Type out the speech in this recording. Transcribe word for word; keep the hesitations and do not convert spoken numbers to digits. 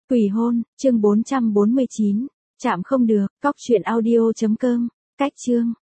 Quỷ hôn, chương bốn trăm bốn mươi chín. Chạm không được, cóc truyện audio chấm com. Cách chương